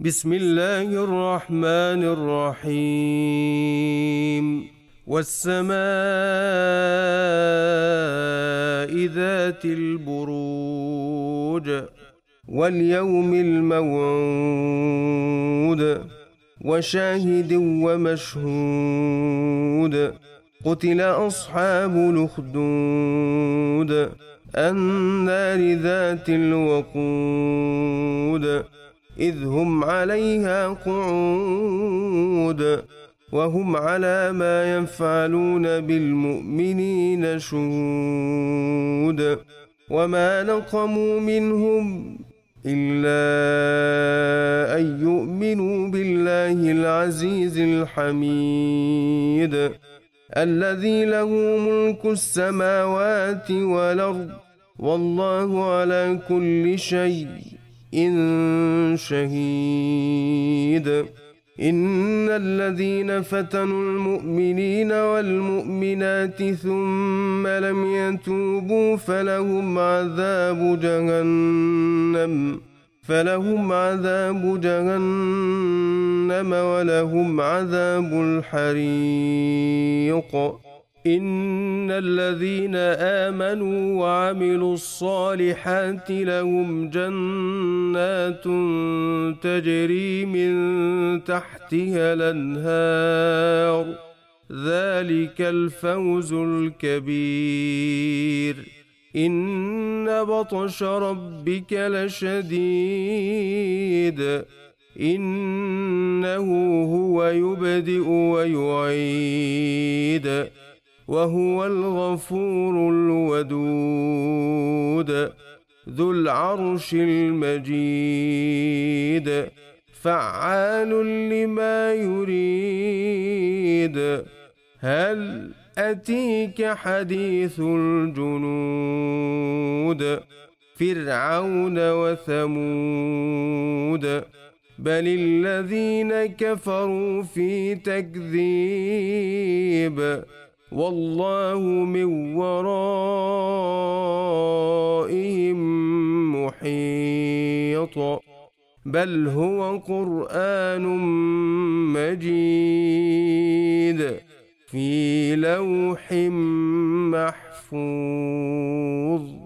بسم الله الرحمن الرحيم والسماء ذات البروج واليوم الموعود وشاهد ومشهود قتل أصحاب الأخدود النار ذات الوقود إذ هم عليها قعود وهم على ما يفعلون بالمؤمنين شهود وما نقموا منهم إلا أن يؤمنوا بالله العزيز الحميد الذي له ملك السماوات والأرض والله على كل شيء شهيد إن الذين فتنوا المؤمنين والمؤمنات ثم لم يتوبوا فلهم عذاب جهنم ولهم عذاب الحريق إن الذين آمنوا وعملوا الصالحات لهم جنات تجري من تحتها الأنهار ذلك الفوز الكبير إن بطش ربك لشديد إنه هو يبدئ ويعيد وهو الغفور الودود ذو العرش المجيد فعال لما يريد هل أتيك حديث الجنود فرعون وثمود بل الذين كفروا في تكذيب والله من ورائهم محيط بل هو قرآن مجيد في لوح محفوظ.